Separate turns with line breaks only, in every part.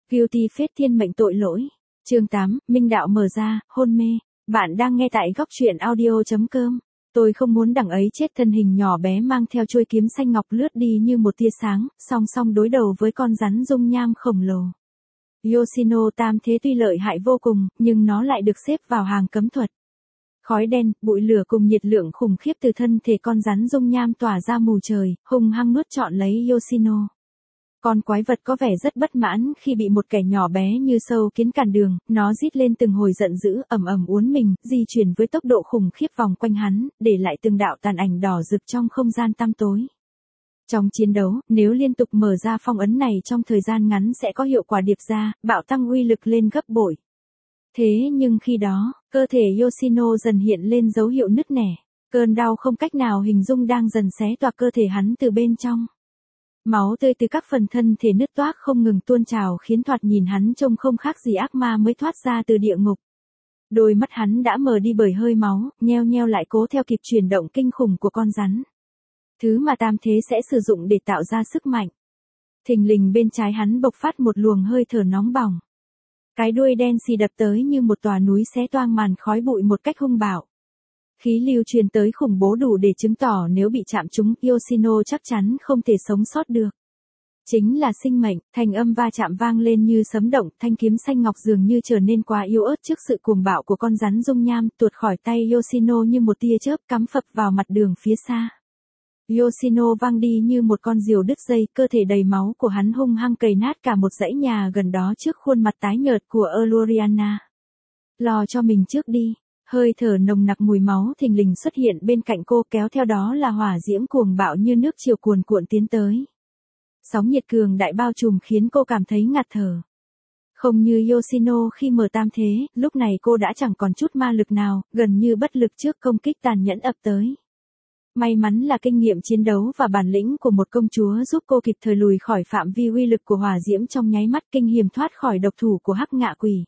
Guilty Fate thiên mệnh tội lỗi. Chương 8, Minh đạo mở ra, hôn mê. Bạn đang nghe tại góc truyện audio.com. Tôi không muốn đằng ấy chết. Thân hình nhỏ bé mang theo chuôi kiếm xanh ngọc lướt đi như một tia sáng, song song đối đầu với con rắn dung nham khổng lồ. Yoshino tam thế tuy lợi hại vô cùng, nhưng nó lại được xếp vào hàng cấm thuật. Khói đen, bụi lửa cùng nhiệt lượng khủng khiếp từ thân thể con rắn dung nham tỏa ra mù trời, hung hăng nuốt trọn lấy Yoshino. Con quái vật có vẻ rất bất mãn khi bị một kẻ nhỏ bé như sâu kiến cản đường, nó rít lên từng hồi giận dữ, ầm ầm uốn mình, di chuyển với tốc độ khủng khiếp vòng quanh hắn, để lại từng đạo tàn ảnh đỏ rực trong không gian tăm tối. Trong chiến đấu, nếu liên tục mở ra phong ấn này trong thời gian ngắn sẽ có hiệu quả điệp ra, bạo tăng uy lực lên gấp bội. Thế nhưng khi đó, cơ thể Yoshino dần hiện lên dấu hiệu nứt nẻ, cơn đau không cách nào hình dung đang dần xé toạc cơ thể hắn từ bên trong. Máu tươi từ các phần thân thể nứt toác không ngừng tuôn trào khiến thoạt nhìn hắn trông không khác gì ác ma mới thoát ra từ địa ngục. Đôi mắt hắn đã mờ đi bởi hơi máu, nheo nheo lại cố theo kịp chuyển động kinh khủng của con rắn. Thứ mà tam thế sẽ sử dụng để tạo ra sức mạnh. Thình lình bên trái hắn bộc phát một luồng hơi thở nóng bỏng. Cái đuôi đen xì đập tới như một tòa núi xé toang màn khói bụi một cách hung bạo. Khí lưu truyền tới khủng bố đủ để chứng tỏ nếu bị chạm trúng, Yoshino chắc chắn không thể sống sót được. Chính là sinh mệnh, thanh âm va chạm vang lên như sấm động, thanh kiếm xanh ngọc dường như trở nên quá yếu ớt trước sự cuồng bạo của con rắn dung nham, tuột khỏi tay Yoshino như một tia chớp cắm phập vào mặt đường phía xa. Yoshino văng đi như một con diều đứt dây, cơ thể đầy máu của hắn hung hăng cày nát cả một dãy nhà gần đó trước khuôn mặt tái nhợt của Eloriana. Lo cho mình trước đi. Hơi thở nồng nặc mùi máu thình lình xuất hiện bên cạnh cô, kéo theo đó là hỏa diễm cuồng bạo như nước triều cuồn cuộn tiến tới. Sóng nhiệt cường đại bao trùm khiến cô cảm thấy ngạt thở. Không như Yoshino khi mở tam thế, lúc này cô đã chẳng còn chút ma lực nào, gần như bất lực trước công kích tàn nhẫn ập tới. May mắn là kinh nghiệm chiến đấu và bản lĩnh của một công chúa giúp cô kịp thời lùi khỏi phạm vi uy lực của hỏa diễm trong nháy mắt, kinh hiểm thoát khỏi độc thủ của hắc ngạ quỷ.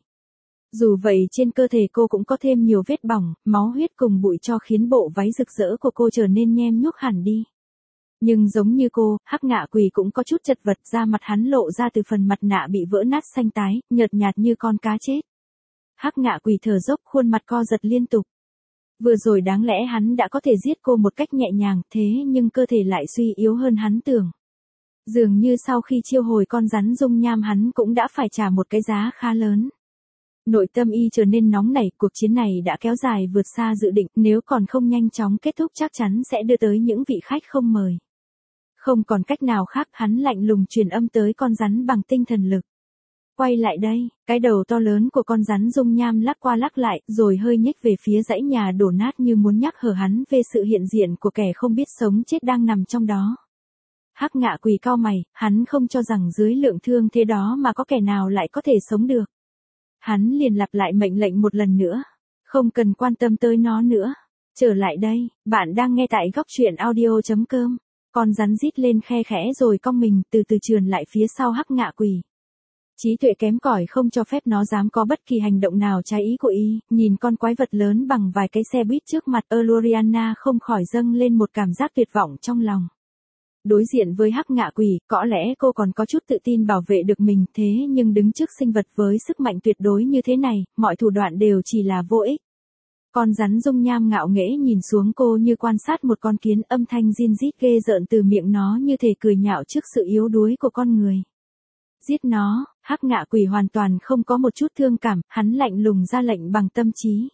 Dù vậy trên cơ thể cô cũng có thêm nhiều vết bỏng, máu huyết cùng bụi cho khiến bộ váy rực rỡ của cô trở nên nhem nhuốc hẳn đi. Nhưng giống như cô, hắc ngạ quỷ cũng có chút chật vật, da mặt hắn lộ ra từ phần mặt nạ bị vỡ nát xanh tái, nhợt nhạt như con cá chết. Hắc ngạ quỷ thở dốc, khuôn mặt co giật liên tục. Vừa rồi đáng lẽ hắn đã có thể giết cô một cách nhẹ nhàng, thế nhưng cơ thể lại suy yếu hơn hắn tưởng. Dường như sau khi chiêu hồi con rắn dung nham hắn cũng đã phải trả một cái giá khá lớn. Nội tâm y trở nên nóng nảy, cuộc chiến này đã kéo dài vượt xa dự định, nếu còn không nhanh chóng kết thúc chắc chắn sẽ đưa tới những vị khách không mời. Không còn cách nào khác, hắn lạnh lùng truyền âm tới con rắn bằng tinh thần lực. Quay lại đây, cái đầu to lớn của con rắn dung nham lắc qua lắc lại, rồi hơi nhích về phía dãy nhà đổ nát như muốn nhắc nhở hắn về sự hiện diện của kẻ không biết sống chết đang nằm trong đó. Hắc ngạ quỷ cau mày, hắn không cho rằng dưới lượng thương thế đó mà có kẻ nào lại có thể sống được. Hắn liền lặp lại mệnh lệnh một lần nữa. Không cần quan tâm tới nó nữa. Trở lại đây, bạn đang nghe tại góc truyện audio.com. Con rắn rít lên khe khẽ rồi cong mình, từ từ trườn lại phía sau hắc ngạ quỷ. Trí tuệ kém cỏi không cho phép nó dám có bất kỳ hành động nào trái ý của y, nhìn con quái vật lớn bằng vài cái xe buýt trước mặt, Eloriana không khỏi dâng lên một cảm giác tuyệt vọng trong lòng. Đối diện với hắc ngạ quỷ, có lẽ cô còn có chút tự tin bảo vệ được mình, thế nhưng đứng trước sinh vật với sức mạnh tuyệt đối như thế này, mọi thủ đoạn đều chỉ là vô ích. Con rắn dung nham ngạo nghễ nhìn xuống cô như quan sát một con kiến, âm thanh rin rít ghê rợn từ miệng nó như thể cười nhạo trước sự yếu đuối của con người. Giết nó, hắc ngạ quỷ hoàn toàn không có một chút thương cảm, hắn lạnh lùng ra lệnh bằng tâm trí.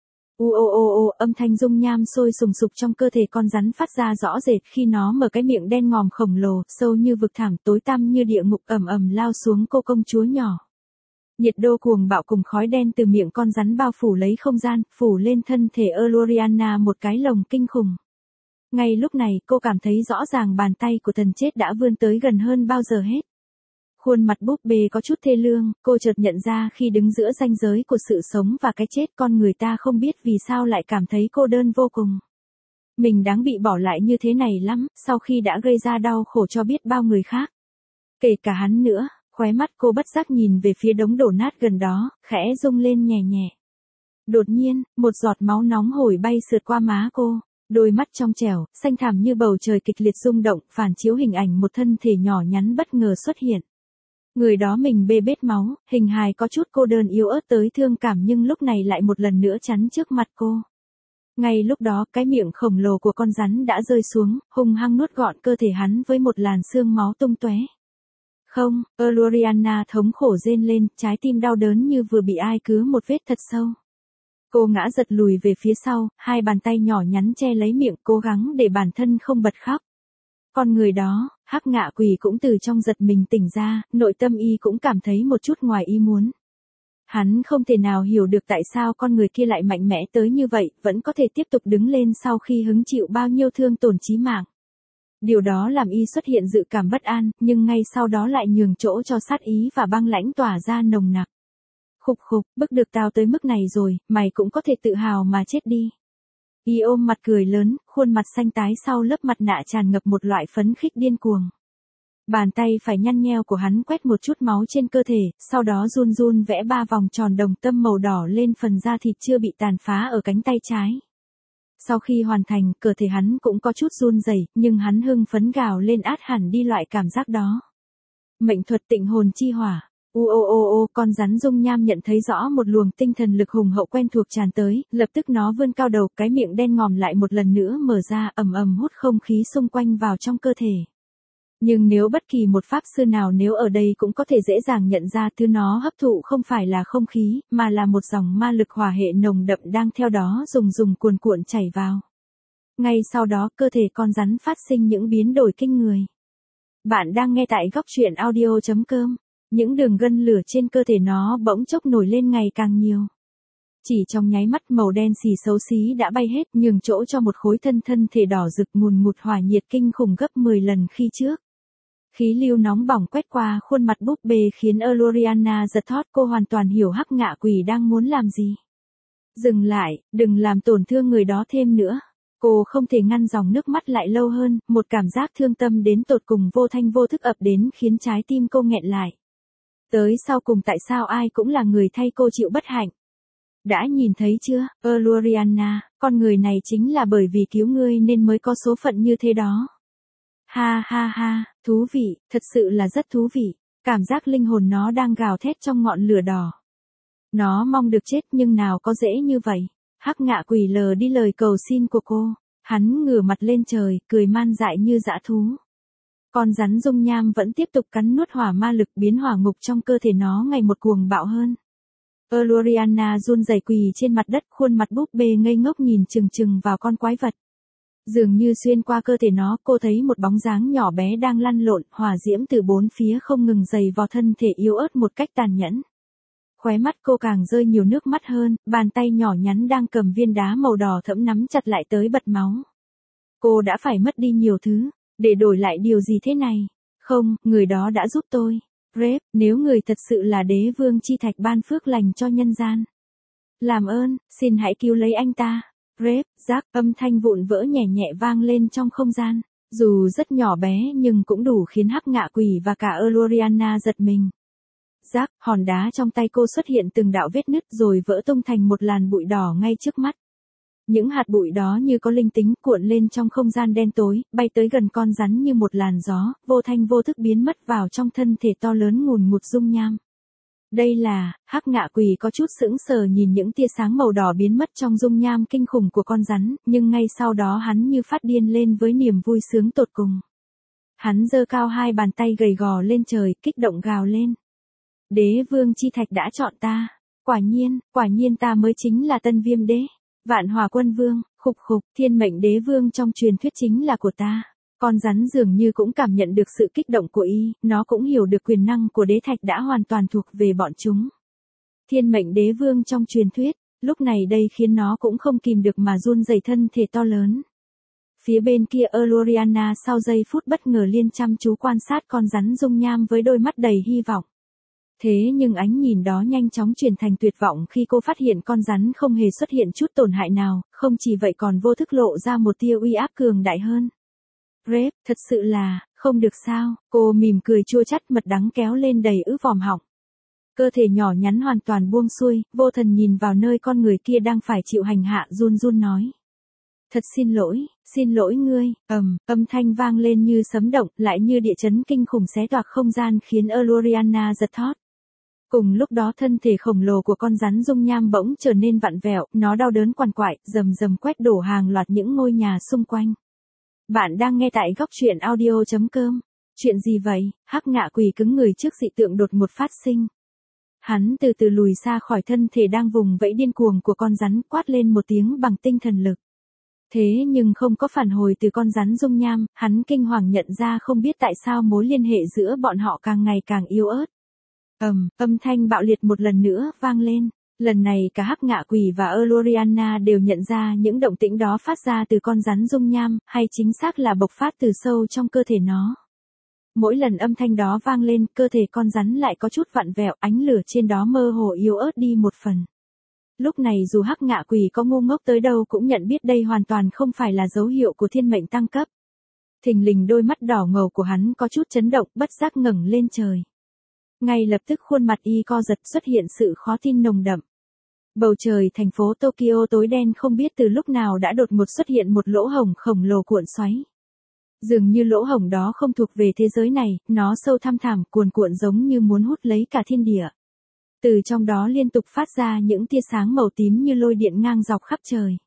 Âm thanh dung nham sôi sùng sục trong cơ thể con rắn phát ra rõ rệt khi nó mở cái miệng đen ngòm khổng lồ, sâu như vực thẳm, tối tăm như địa ngục, ầm ầm lao xuống cô công chúa nhỏ. Nhiệt độ cuồng bạo cùng khói đen từ miệng con rắn bao phủ lấy không gian, phủ lên thân thể Eloriana một cái lồng kinh khủng. Ngay lúc này cô cảm thấy rõ ràng bàn tay của thần chết đã vươn tới gần hơn bao giờ hết. Khuôn mặt búp bê có chút thê lương, cô chợt nhận ra khi đứng giữa ranh giới của sự sống và cái chết, con người ta không biết vì sao lại cảm thấy cô đơn vô cùng. Mình đáng bị bỏ lại như thế này lắm, sau khi đã gây ra đau khổ cho biết bao người khác. Kể cả hắn nữa, khóe mắt cô bất giác nhìn về phía đống đổ nát gần đó, khẽ rung lên nhẹ nhẹ. Đột nhiên, một giọt máu nóng hổi bay sượt qua má cô. Đôi mắt trong trẻo, xanh thẳm như bầu trời kịch liệt rung động, phản chiếu hình ảnh một thân thể nhỏ nhắn bất ngờ xuất hiện. Người đó mình bê bết máu, hình hài có chút cô đơn yếu ớt tới thương cảm nhưng lúc này lại một lần nữa chắn trước mặt cô. Ngay lúc đó cái miệng khổng lồ của con rắn đã rơi xuống, hung hăng nuốt gọn cơ thể hắn với một làn xương máu tung tóe. Không, Eloriana thống khổ rên lên, trái tim đau đớn như vừa bị ai cứa một vết thật sâu. Cô ngã giật lùi về phía sau, hai bàn tay nhỏ nhắn che lấy miệng cố gắng để bản thân không bật khóc. Con người đó, Hắc Ngạ Quỷ cũng từ trong giật mình tỉnh ra, nội tâm y cũng cảm thấy một chút ngoài ý muốn. Hắn không thể nào hiểu được tại sao con người kia lại mạnh mẽ tới như vậy, vẫn có thể tiếp tục đứng lên sau khi hứng chịu bao nhiêu thương tổn chí mạng. Điều đó làm y xuất hiện dự cảm bất an, nhưng ngay sau đó lại nhường chỗ cho sát ý và băng lãnh tỏa ra nồng nặc. Khục khục, bức được tao tới mức này rồi, mày cũng có thể tự hào mà chết đi. Y ôm mặt cười lớn, khuôn mặt xanh tái sau lớp mặt nạ tràn ngập một loại phấn khích điên cuồng. Bàn tay phải nhăn nheo của hắn quét một chút máu trên cơ thể, sau đó run run vẽ 3 vòng tròn đồng tâm màu đỏ lên phần da thịt chưa bị tàn phá ở cánh tay trái. Sau khi hoàn thành, cơ thể hắn cũng có chút run rẩy, nhưng hắn hưng phấn gào lên át hẳn đi loại cảm giác đó. Mệnh thuật tịnh hồn chi hỏa. Con rắn dung nham nhận thấy rõ một luồng tinh thần lực hùng hậu quen thuộc tràn tới, lập tức nó vươn cao đầu, cái miệng đen ngòm lại một lần nữa mở ra, ầm ầm hút không khí xung quanh vào trong cơ thể. Nhưng nếu bất kỳ một pháp sư nào nếu ở đây cũng có thể dễ dàng nhận ra thứ nó hấp thụ không phải là không khí, mà là một dòng ma lực hỏa hệ nồng đậm đang theo đó dùng cuồn cuộn chảy vào. Ngay sau đó cơ thể con rắn phát sinh những biến đổi kinh người. Bạn đang nghe tại góc truyện audio.com. Những đường gân lửa trên cơ thể nó bỗng chốc nổi lên ngày càng nhiều. Chỉ trong nháy mắt màu đen xì xấu xí đã bay hết, nhường chỗ cho một khối thân thể đỏ rực ngùn ngụt hỏa nhiệt kinh khủng gấp 10 lần khi trước. Khí lưu nóng bỏng quét qua khuôn mặt búp bê khiến Eloriana giật thót, cô hoàn toàn hiểu Hắc Ngạ Quỷ đang muốn làm gì. Dừng lại, đừng làm tổn thương người đó thêm nữa. Cô không thể ngăn dòng nước mắt lại lâu hơn, một cảm giác thương tâm đến tột cùng vô thanh vô thức ập đến khiến trái tim cô nghẹn lại. Tới sau cùng tại sao ai cũng là người thay cô chịu bất hạnh. Đã nhìn thấy chưa, Eloriana, con người này chính là bởi vì cứu ngươi nên mới có số phận như thế đó. Ha ha ha, thú vị, thật sự là rất thú vị. Cảm giác linh hồn nó đang gào thét trong ngọn lửa đỏ. Nó mong được chết nhưng nào có dễ như vậy. Hắc Ngạ Quỷ lờ đi lời cầu xin của cô. Hắn ngửa mặt lên trời, cười man dại như dã thú. Con rắn dung nham vẫn tiếp tục cắn nuốt hỏa ma lực biến hỏa ngục trong cơ thể nó ngày một cuồng bạo hơn. Eloriana run rẩy quỳ trên mặt đất, khuôn mặt búp bê ngây ngốc nhìn chừng chừng vào con quái vật. Dường như xuyên qua cơ thể nó, cô thấy một bóng dáng nhỏ bé đang lăn lộn, hỏa diễm từ bốn phía không ngừng dày vào thân thể yếu ớt một cách tàn nhẫn. Khóe mắt cô càng rơi nhiều nước mắt hơn, bàn tay nhỏ nhắn đang cầm viên đá màu đỏ thẫm nắm chặt lại tới bật máu. Cô đã phải mất đi nhiều thứ, để đổi lại điều gì thế này? Không, người đó đã giúp tôi. Rep, nếu người thật sự là đế vương chi thạch ban phước lành cho nhân gian. Làm ơn, xin hãy cứu lấy anh ta. Rep, rác, âm thanh vụn vỡ nhẹ nhẹ vang lên trong không gian. Dù rất nhỏ bé nhưng cũng đủ khiến Hắc Ngạ Quỷ và cả Eloriana giật mình. Rác, hòn đá trong tay cô xuất hiện từng đạo vết nứt rồi vỡ tung thành một làn bụi đỏ ngay trước mắt. Những hạt bụi đó như có linh tính cuộn lên trong không gian đen tối, bay tới gần con rắn như một làn gió, vô thanh vô thức biến mất vào trong thân thể to lớn ngùn ngụt dung nham. Đây là, Hắc Ngạ Quỷ có chút sững sờ nhìn những tia sáng màu đỏ biến mất trong dung nham kinh khủng của con rắn, nhưng ngay sau đó hắn như phát điên lên với niềm vui sướng tột cùng. Hắn giơ cao hai bàn tay gầy gò lên trời, kích động gào lên. Đế vương chi thạch đã chọn ta. Quả nhiên ta mới chính là Tân Viêm Đế. Vạn Hỏa Quân Vương, khục khục, thiên mệnh đế vương trong truyền thuyết chính là của ta. Con rắn dường như cũng cảm nhận được sự kích động của y, nó cũng hiểu được quyền năng của đế thạch đã hoàn toàn thuộc về bọn chúng. Thiên mệnh đế vương trong truyền thuyết, lúc này đây khiến nó cũng không kìm được mà run rẩy thân thể to lớn. Phía bên kia Eloriana sau giây phút bất ngờ liên chăm chú quan sát con rắn dung nham với đôi mắt đầy hy vọng. Thế nhưng ánh nhìn đó nhanh chóng chuyển thành tuyệt vọng khi cô phát hiện con rắn không hề xuất hiện chút tổn hại nào, không chỉ vậy còn vô thức lộ ra một tia uy áp cường đại hơn. Rep, thật sự là, không được sao, cô mỉm cười chua chát, mật đắng kéo lên đầy ứ vòm họng. Cơ thể nhỏ nhắn hoàn toàn buông xuôi, vô thần nhìn vào nơi con người kia đang phải chịu hành hạ, run run nói. Thật xin lỗi ngươi, âm thanh vang lên như sấm động, lại như địa chấn kinh khủng xé toạc không gian khiến Eloriana giật thót. Cùng lúc đó thân thể khổng lồ của con rắn dung nham bỗng trở nên vặn vẹo, nó đau đớn quằn quại, rầm rầm quét đổ hàng loạt những ngôi nhà xung quanh. Bạn đang nghe tại góc truyện audio.com. Chuyện gì vậy? Hắc ngạ quỷ cứng người trước dị tượng đột ngột phát sinh. Hắn từ từ lùi xa khỏi thân thể đang vùng vẫy điên cuồng của con rắn, quát lên một tiếng bằng tinh thần lực. Thế nhưng không có phản hồi từ con rắn dung nham, hắn kinh hoàng nhận ra không biết tại sao mối liên hệ giữa bọn họ càng ngày càng yếu ớt. Âm thanh bạo liệt một lần nữa vang lên. Lần này cả Hắc ngạ quỷ và Eloriana đều nhận ra những động tĩnh đó phát ra từ con rắn dung nham, hay chính xác là bộc phát từ sâu trong cơ thể nó. Mỗi lần âm thanh đó vang lên, cơ thể con rắn lại có chút vặn vẹo, ánh lửa trên đó mơ hồ yếu ớt đi một phần. Lúc này dù Hắc ngạ quỷ có ngu ngốc tới đâu cũng nhận biết đây hoàn toàn không phải là dấu hiệu của thiên mệnh tăng cấp. Thình lình đôi mắt đỏ ngầu của hắn có chút chấn động, bất giác ngẩng lên trời. Ngay lập tức khuôn mặt y co giật, xuất hiện sự khó tin nồng đậm. Bầu trời thành phố Tokyo tối đen không biết từ lúc nào đã đột ngột xuất hiện một lỗ hổng khổng lồ cuộn xoáy. Dường như lỗ hổng đó không thuộc về thế giới này, nó sâu thăm thẳm, cuồn cuộn giống như muốn hút lấy cả thiên địa. Từ trong đó liên tục phát ra những tia sáng màu tím như lôi điện ngang dọc khắp trời.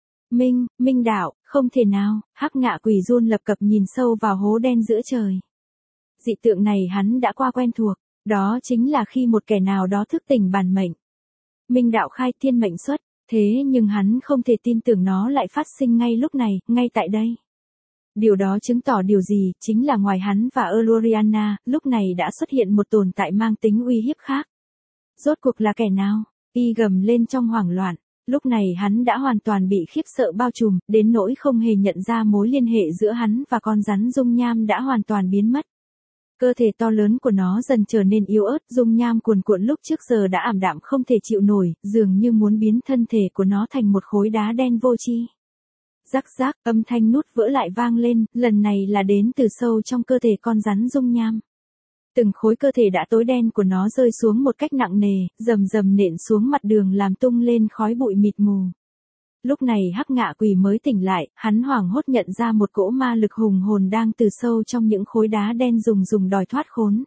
Minh đạo, không thể nào. Hắc ngạ quỷ run lập cập nhìn sâu vào hố đen giữa trời. Dị tượng này hắn đã qua quen thuộc, đó chính là khi một kẻ nào đó thức tỉnh bản mệnh. Minh đạo khai thiên mệnh xuất, thế nhưng hắn không thể tin tưởng nó lại phát sinh ngay lúc này, ngay tại đây. Điều đó chứng tỏ điều gì, chính là ngoài hắn và Eloriana, lúc này đã xuất hiện một tồn tại mang tính uy hiếp khác. Rốt cuộc là kẻ nào? Y gầm lên trong hoảng loạn. Lúc này hắn đã hoàn toàn bị khiếp sợ bao trùm, đến nỗi không hề nhận ra mối liên hệ giữa hắn và con rắn dung nham đã hoàn toàn biến mất. Cơ thể to lớn của nó dần trở nên yếu ớt, dung nham cuồn cuộn lúc trước giờ đã ảm đạm không thể chịu nổi, dường như muốn biến thân thể của nó thành một khối đá đen vô tri. Rắc rác, âm thanh nút vỡ lại vang lên, lần này là đến từ sâu trong cơ thể con rắn dung nham. Từng khối cơ thể đã tối đen của nó rơi xuống một cách nặng nề, rầm rầm nện xuống mặt đường làm tung lên khói bụi mịt mù. Lúc này Hắc ngạ quỷ mới tỉnh lại, hắn hoảng hốt nhận ra một cỗ ma lực hùng hồn đang từ sâu trong những khối đá đen dùng đòi thoát khốn.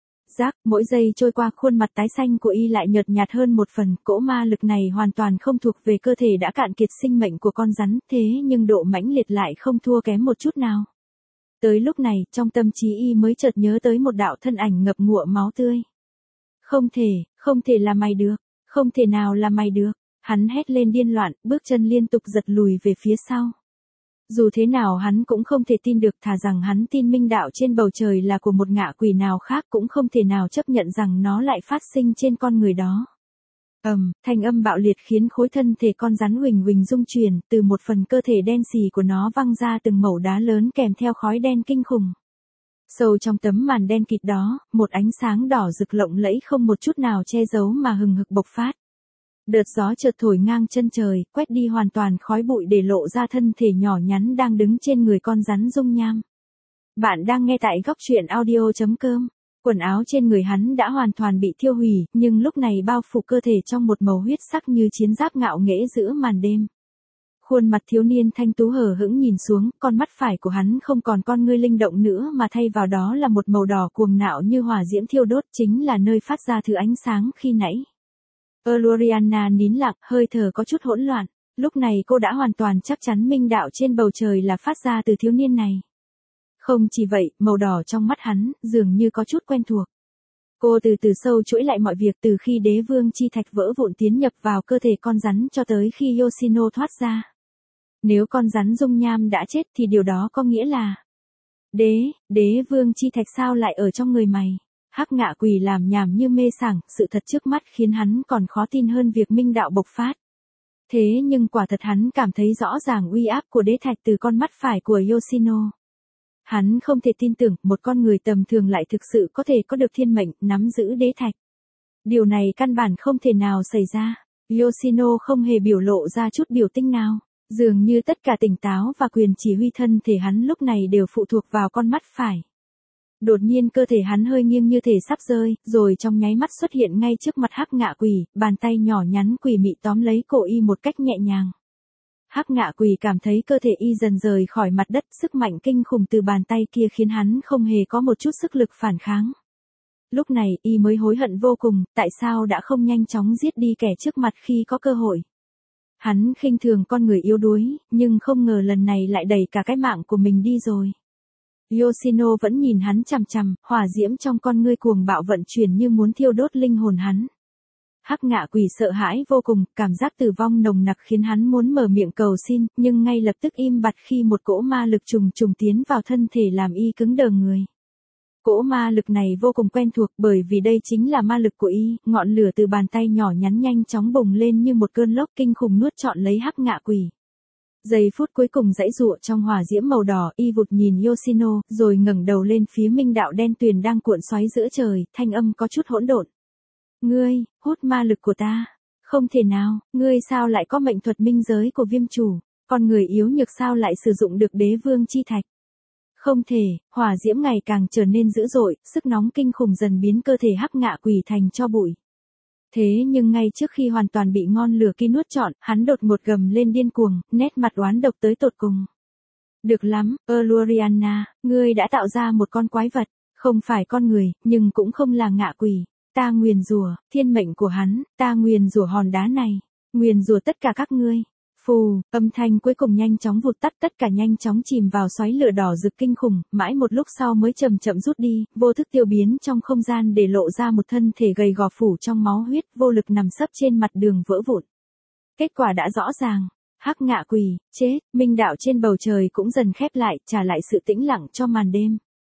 Mỗi giây trôi qua khuôn mặt tái xanh của y lại nhợt nhạt hơn một phần, cỗ ma lực này hoàn toàn không thuộc về cơ thể đã cạn kiệt sinh mệnh của con rắn, thế nhưng độ mãnh liệt lại không thua kém một chút nào. Tới lúc này, trong tâm trí y mới chợt nhớ tới một đạo thân ảnh ngập ngụa máu tươi. Không thể là mày được, không thể nào là mày được. Hắn hét lên điên loạn, bước chân liên tục giật lùi về phía sau. Dù thế nào hắn cũng không thể tin được, thà rằng hắn tin minh đạo trên bầu trời là của một ngạ quỷ nào khác cũng không thể nào chấp nhận rằng nó lại phát sinh trên con người đó. Thanh âm bạo liệt khiến khối thân thể con rắn huỳnh rung chuyển, từ một phần cơ thể đen xì của nó văng ra từng mẩu đá lớn kèm theo khói đen kinh khủng. Sâu trong tấm màn đen kịt đó, một ánh sáng đỏ rực lộng lẫy không một chút nào che giấu mà hừng hực bộc phát. Đợt gió chợt thổi ngang chân trời, quét đi hoàn toàn khói bụi để lộ ra thân thể nhỏ nhắn đang đứng trên người con rắn dung nham. Bạn đang nghe tại góc truyện audio.com. Quần áo trên người hắn đã hoàn toàn bị thiêu hủy, nhưng lúc này bao phủ cơ thể trong một màu huyết sắc như chiến giáp ngạo nghễ giữa màn đêm. Khuôn mặt thiếu niên thanh tú hờ hững nhìn xuống, con mắt phải của hắn không còn con ngươi linh động nữa mà thay vào đó là một màu đỏ cuồng nạo như hỏa diễm thiêu đốt, chính là nơi phát ra thứ ánh sáng khi nãy. Eloriana nín lặng, hơi thở có chút hỗn loạn. Lúc này cô đã hoàn toàn chắc chắn minh đạo trên bầu trời là phát ra từ thiếu niên này. Không chỉ vậy, màu đỏ trong mắt hắn, dường như có chút quen thuộc. Cô từ từ sâu chuỗi lại mọi việc từ khi đế vương chi thạch vỡ vụn tiến nhập vào cơ thể con rắn cho tới khi Yoshino thoát ra. Nếu con rắn dung nham đã chết thì điều đó có nghĩa là... Đế vương chi thạch sao lại ở trong người mày? Hắc ngạ quỷ làm nhảm như mê sảng, sự thật trước mắt khiến hắn còn khó tin hơn việc minh đạo bộc phát. Thế nhưng quả thật hắn cảm thấy rõ ràng uy áp của đế thạch từ con mắt phải của Yoshino. Hắn không thể tin tưởng một con người tầm thường lại thực sự có thể có được thiên mệnh, nắm giữ đế thạch. Điều này căn bản không thể nào xảy ra. Yoshino không hề biểu lộ ra chút biểu tình nào. Dường như tất cả tỉnh táo và quyền chỉ huy thân thể hắn lúc này đều phụ thuộc vào con mắt phải. Đột nhiên cơ thể hắn hơi nghiêng như thể sắp rơi, rồi trong nháy mắt xuất hiện ngay trước mặt Hắc ngạ quỷ, bàn tay nhỏ nhắn quỷ mị tóm lấy cổ y một cách nhẹ nhàng. Hắc ngạ quỷ cảm thấy cơ thể y dần rời khỏi mặt đất, sức mạnh kinh khủng từ bàn tay kia khiến hắn không hề có một chút sức lực phản kháng. Lúc này y mới hối hận vô cùng, tại sao đã không nhanh chóng giết đi kẻ trước mặt khi có cơ hội. Hắn khinh thường con người yếu đuối, nhưng không ngờ lần này lại đẩy cả cái mạng của mình đi rồi. Yoshino vẫn nhìn hắn chằm chằm, hỏa diễm trong con ngươi cuồng bạo vận chuyển như muốn thiêu đốt linh hồn hắn. Hắc ngạ quỷ sợ hãi vô cùng, cảm giác tử vong nồng nặc khiến hắn muốn mở miệng cầu xin, nhưng ngay lập tức im bặt khi một cỗ ma lực trùng trùng tiến vào thân thể làm y cứng đờ người. Cỗ ma lực này vô cùng quen thuộc bởi vì đây chính là ma lực của y, ngọn lửa từ bàn tay nhỏ nhắn nhanh chóng bùng lên như một cơn lốc kinh khủng nuốt trọn lấy hắc ngạ quỷ. Giây phút cuối cùng giãy giụa trong hỏa diễm màu đỏ, y vụt nhìn Yoshino, rồi ngẩng đầu lên phía minh đạo đen tuyền đang cuộn xoáy giữa trời, thanh âm có chút hỗn độn. Ngươi, hút ma lực của ta. Không thể nào, ngươi sao lại có mệnh thuật minh giới của viêm chủ, con người yếu nhược sao lại sử dụng được đế vương chi thạch. Không thể, hỏa diễm ngày càng trở nên dữ dội, sức nóng kinh khủng dần biến cơ thể hắc ngạ quỷ thành tro bụi. Thế nhưng ngay trước khi hoàn toàn bị ngọn lửa kia nuốt trọn, hắn đột ngột gầm lên điên cuồng, nét mặt oán độc tới tột cùng. Được lắm, Eluriana, ngươi đã tạo ra một con quái vật, không phải con người, nhưng cũng không là ngạ quỷ. Ta nguyền rủa thiên mệnh của hắn, ta nguyền rủa hòn đá này, nguyền rủa tất cả các ngươi. Phù, âm thanh cuối cùng nhanh chóng vụt tắt, tất cả nhanh chóng chìm vào xoáy lửa đỏ rực kinh khủng, mãi một lúc sau mới chậm chậm rút đi, vô thức tiêu biến trong không gian để lộ ra một thân thể gầy gò phủ trong máu huyết, vô lực nằm sấp trên mặt đường vỡ vụn. Kết quả đã rõ ràng, hắc ngạ quỷ, chết, minh đạo trên bầu trời cũng dần khép lại, trả lại sự tĩnh lặng cho màn đêm.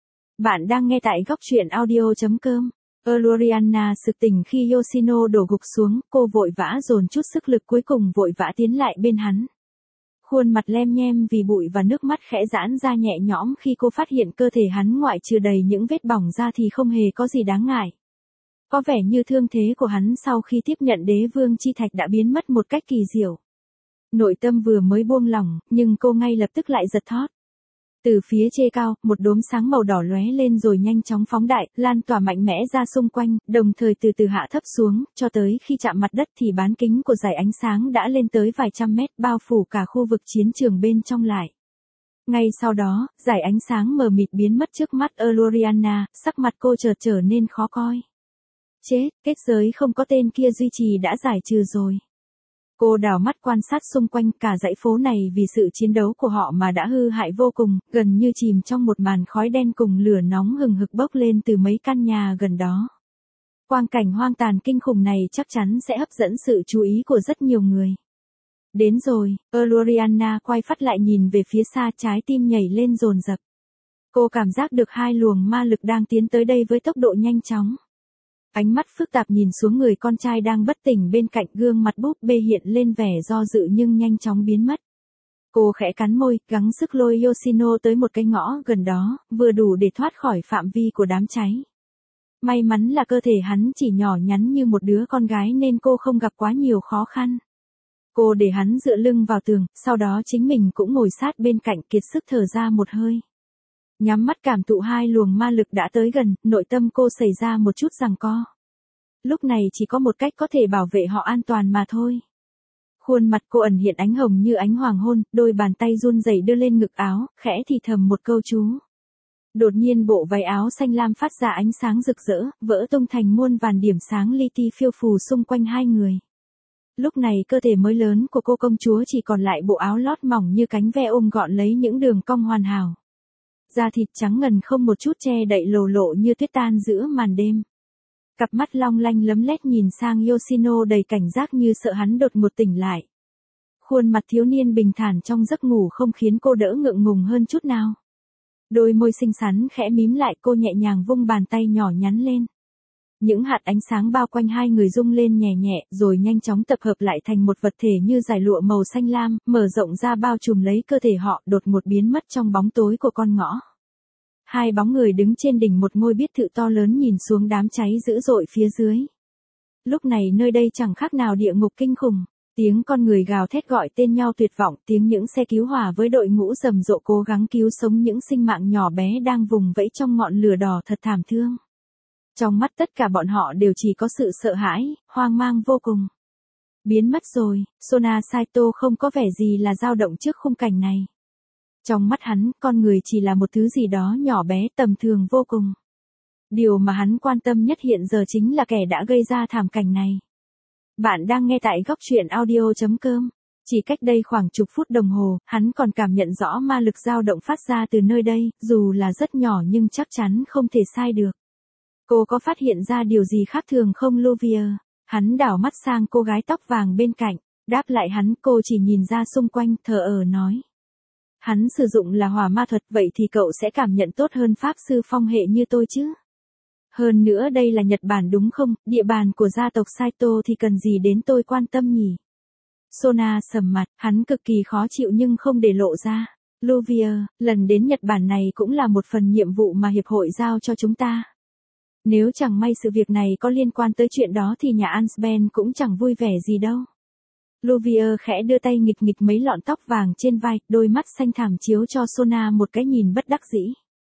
Bạn đang nghe tại góc truyện audio.com. Eluriana sực tỉnh khi Yoshino đổ gục xuống, cô vội vã dồn chút sức lực cuối cùng vội vã tiến lại bên hắn. Khuôn mặt lem nhem vì bụi và nước mắt khẽ giãn ra nhẹ nhõm khi cô phát hiện cơ thể hắn ngoại trừ đầy những vết bỏng ra thì không hề có gì đáng ngại. Có vẻ như thương thế của hắn sau khi tiếp nhận đế vương chi thạch đã biến mất một cách kỳ diệu. Nội tâm vừa mới buông lỏng, nhưng cô ngay lập tức lại giật thót. Từ phía trên cao, một đốm sáng màu đỏ lóe lên rồi nhanh chóng phóng đại, lan tỏa mạnh mẽ ra xung quanh, đồng thời từ từ hạ thấp xuống, cho tới khi chạm mặt đất thì bán kính của dải ánh sáng đã lên tới vài trăm mét, bao phủ cả khu vực chiến trường bên trong lại. Ngay sau đó, dải ánh sáng mờ mịt biến mất trước mắt Eluriana, sắc mặt cô chợt trở nên khó coi. Chết, kết giới không có tên kia duy trì đã giải trừ rồi. Cô đảo mắt quan sát xung quanh, cả dãy phố này vì sự chiến đấu của họ mà đã hư hại vô cùng, gần như chìm trong một màn khói đen cùng lửa nóng hừng hực bốc lên từ mấy căn nhà gần đó. Quang cảnh hoang tàn kinh khủng này chắc chắn sẽ hấp dẫn sự chú ý của rất nhiều người. Đến rồi, Eluriana quay phát lại nhìn về phía xa, trái tim nhảy lên dồn dập. Cô cảm giác được hai luồng ma lực đang tiến tới đây với tốc độ nhanh chóng. Ánh mắt phức tạp nhìn xuống người con trai đang bất tỉnh bên cạnh, gương mặt búp bê hiện lên vẻ do dự nhưng nhanh chóng biến mất. Cô khẽ cắn môi, gắng sức lôi Yoshino tới một cái ngõ gần đó, vừa đủ để thoát khỏi phạm vi của đám cháy. May mắn là cơ thể hắn chỉ nhỏ nhắn như một đứa con gái nên cô không gặp quá nhiều khó khăn. Cô để hắn dựa lưng vào tường, sau đó chính mình cũng ngồi sát bên cạnh, kiệt sức thở ra một hơi. Nhắm mắt cảm thụ hai luồng ma lực đã tới gần, nội tâm cô xảy ra một chút giằng co. Lúc này chỉ có một cách có thể bảo vệ họ an toàn mà thôi. Khuôn mặt cô ẩn hiện ánh hồng như ánh hoàng hôn, đôi bàn tay run rẩy đưa lên ngực áo, khẽ thì thầm một câu chú. Đột nhiên bộ váy áo xanh lam phát ra ánh sáng rực rỡ, vỡ tung thành muôn vàn điểm sáng li ti phiêu phù xung quanh hai người. Lúc này cơ thể mới lớn của cô công chúa chỉ còn lại bộ áo lót mỏng như cánh ve ôm gọn lấy những đường cong hoàn hảo. Da thịt trắng ngần không một chút che đậy lồ lộ như tuyết tan giữa màn đêm. Cặp mắt long lanh lấm lét nhìn sang Yoshino đầy cảnh giác như sợ hắn đột ngột tỉnh lại. Khuôn mặt thiếu niên bình thản trong giấc ngủ không khiến cô đỡ ngượng ngùng hơn chút nào. Đôi môi xinh xắn khẽ mím lại, cô nhẹ nhàng vung bàn tay nhỏ nhắn lên. Những hạt ánh sáng bao quanh hai người rung lên nhẹ nhẹ rồi nhanh chóng tập hợp lại thành một vật thể như dải lụa màu xanh lam, mở rộng ra bao trùm lấy cơ thể họ, đột ngột biến mất trong bóng tối của con ngõ. Hai bóng người đứng trên đỉnh một ngôi biệt thự to lớn nhìn xuống đám cháy dữ dội phía dưới. Lúc này nơi đây chẳng khác nào địa ngục kinh khủng. Tiếng con người gào thét gọi tên nhau tuyệt vọng, tiếng những xe cứu hỏa với đội ngũ rầm rộ cố gắng cứu sống những sinh mạng nhỏ bé đang vùng vẫy trong ngọn lửa đỏ thật thảm thương. Trong mắt tất cả bọn họ đều chỉ có sự sợ hãi, hoang mang vô cùng. Biến mất rồi, Sona Saito không có vẻ gì là dao động trước khung cảnh này. Trong mắt hắn, con người chỉ là một thứ gì đó nhỏ bé tầm thường vô cùng. Điều mà hắn quan tâm nhất hiện giờ chính là kẻ đã gây ra thảm cảnh này. Bạn đang nghe tại góc truyện audio.com. Chỉ cách đây khoảng chục phút đồng hồ, hắn còn cảm nhận rõ ma lực dao động phát ra từ nơi đây, dù là rất nhỏ nhưng chắc chắn không thể sai được. Cô có phát hiện ra điều gì khác thường không Luvia? Hắn đảo mắt sang cô gái tóc vàng bên cạnh, đáp lại hắn, cô chỉ nhìn ra xung quanh, thờ ơ nói. Hắn sử dụng là hỏa ma thuật, vậy thì cậu sẽ cảm nhận tốt hơn pháp sư phong hệ như tôi chứ? Hơn nữa đây là Nhật Bản đúng không, địa bàn của gia tộc Saito thì cần gì đến tôi quan tâm nhỉ? Sona sầm mặt, hắn cực kỳ khó chịu nhưng không để lộ ra. Luvia, lần đến Nhật Bản này cũng là một phần nhiệm vụ mà hiệp hội giao cho chúng ta. Nếu chẳng may sự việc này có liên quan tới chuyện đó thì nhà Ansben cũng chẳng vui vẻ gì đâu. Luvia khẽ đưa tay nghịch nghịch mấy lọn tóc vàng trên vai, đôi mắt xanh thẳm chiếu cho Sona một cái nhìn bất đắc dĩ.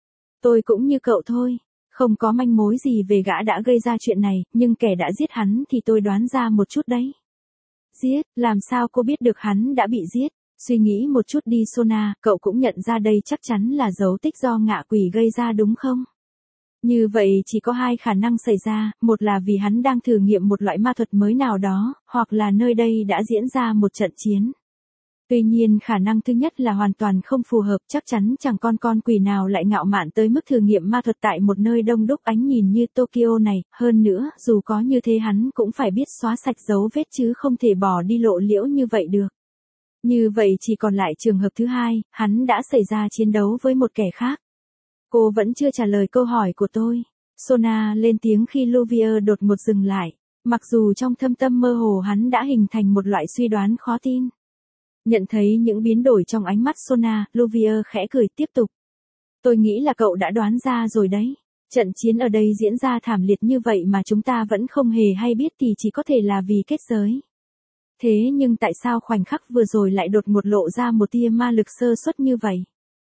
Tôi cũng như cậu thôi, không có manh mối gì về gã đã gây ra chuyện này, nhưng kẻ đã giết hắn thì tôi đoán ra một chút đấy. Giết, làm sao cô biết được hắn đã bị giết? Suy nghĩ một chút đi Sona, cậu cũng nhận ra đây chắc chắn là dấu tích do ngạ quỷ gây ra đúng không? Như vậy chỉ có hai khả năng xảy ra, một là vì hắn đang thử nghiệm một loại ma thuật mới nào đó, hoặc là nơi đây đã diễn ra một trận chiến. Tuy nhiên khả năng thứ nhất là hoàn toàn không phù hợp, chắc chắn chẳng con quỷ nào lại ngạo mạn tới mức thử nghiệm ma thuật tại một nơi đông đúc ánh nhìn như Tokyo này, hơn nữa, dù có như thế hắn cũng phải biết xóa sạch dấu vết chứ không thể bỏ đi lộ liễu như vậy được. Như vậy chỉ còn lại trường hợp thứ hai, hắn đã xảy ra chiến đấu với một kẻ khác. Cô vẫn chưa trả lời câu hỏi của tôi. Sona lên tiếng khi Luvia đột ngột dừng lại, mặc dù trong thâm tâm mơ hồ hắn đã hình thành một loại suy đoán khó tin. Nhận thấy những biến đổi trong ánh mắt Sona, Luvia khẽ cười tiếp tục. Tôi nghĩ là cậu đã đoán ra rồi đấy. Trận chiến ở đây diễn ra thảm liệt như vậy mà chúng ta vẫn không hề hay biết thì chỉ có thể là vì kết giới. Thế nhưng tại sao khoảnh khắc vừa rồi lại đột ngột lộ ra một tia ma lực sơ suất như vậy?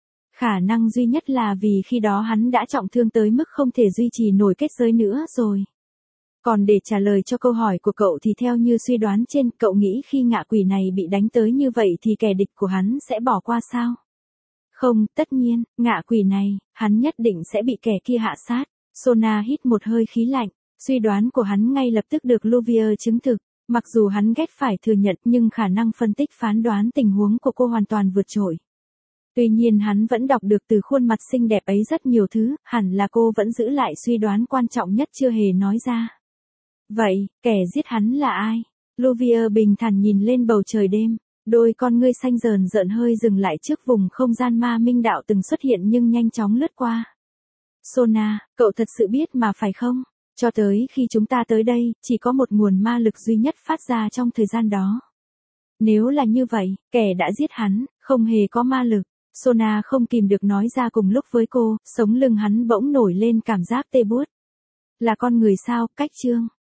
Khả năng duy nhất là vì khi đó hắn đã trọng thương tới mức không thể duy trì nổi kết giới nữa rồi. Còn để trả lời cho câu hỏi của cậu thì theo như suy đoán trên, cậu nghĩ khi ngạ quỷ này bị đánh tới như vậy thì kẻ địch của hắn sẽ bỏ qua sao? Không, tất nhiên, ngạ quỷ này, hắn nhất định sẽ bị kẻ kia hạ sát. Sona hít một hơi khí lạnh, suy đoán của hắn ngay lập tức được Luvia chứng thực. Mặc dù hắn ghét phải thừa nhận nhưng khả năng phân tích phán đoán tình huống của cô hoàn toàn vượt trội. Tuy nhiên hắn vẫn đọc được từ khuôn mặt xinh đẹp ấy rất nhiều thứ, hẳn là cô vẫn giữ lại suy đoán quan trọng nhất chưa hề nói ra. Vậy, kẻ giết hắn là ai? Luvia bình thản nhìn lên bầu trời đêm, đôi con ngươi xanh rờn rợn hơi dừng lại trước vùng không gian ma minh đạo từng xuất hiện nhưng nhanh chóng lướt qua. Sona, cậu thật sự biết mà phải không? Cho tới khi chúng ta tới đây, chỉ có một nguồn ma lực duy nhất phát ra trong thời gian đó. Nếu là như vậy, kẻ đã giết hắn, không hề có ma lực. Sona không kìm được nói ra cùng lúc với cô, sống lưng hắn bỗng nổi lên cảm giác tê buốt. Là con người sao, cách chương.